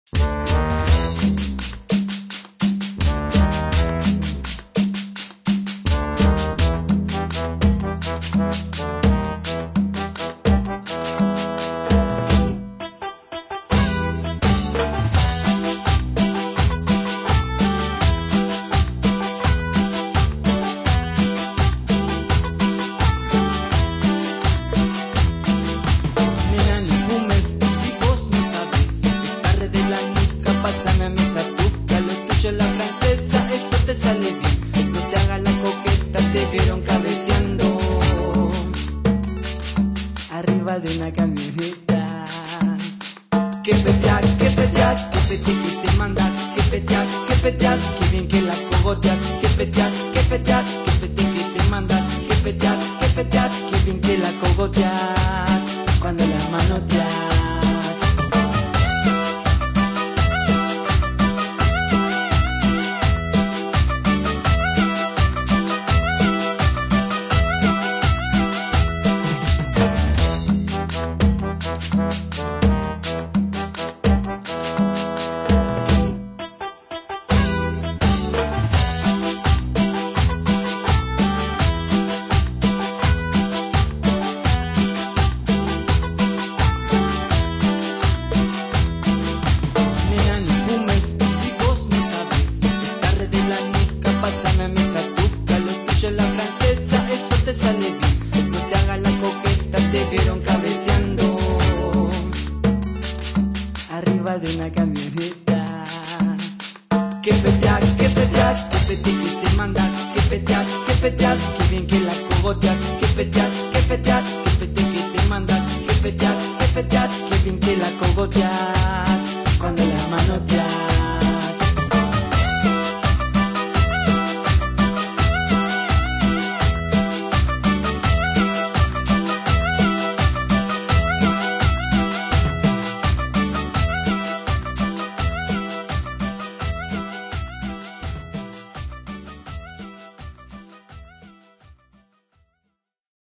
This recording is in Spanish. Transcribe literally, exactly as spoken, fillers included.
Pásame a mi satuca, lo tuyo la francesa, eso te sale bien. No te hagas la coqueta, te vieron cabeceando arriba de una camioneta. Que peteas, que peteas, que peteas, que te mandas. Que peteas, que peteas, que bien que la cogoteas. Que peteas, que peteas, que peteas, que te mandas. Que peteas, que peteas, que bien que la cogoteas cuando la manoteas. Pásame a mi satuca, lo tuyo es la francesa, eso te sale bien. No te hagas la coqueta, te vieron cabeceando arriba de una camioneta. Que peteas, que peteas, que peteas, que te mandas. Que peteas, que peteas, que bien que la cogoteas. Que peteas, que peteas, que peteas, que te mandas. Que peteas, que peteas, que bien que la cogoteas cuando la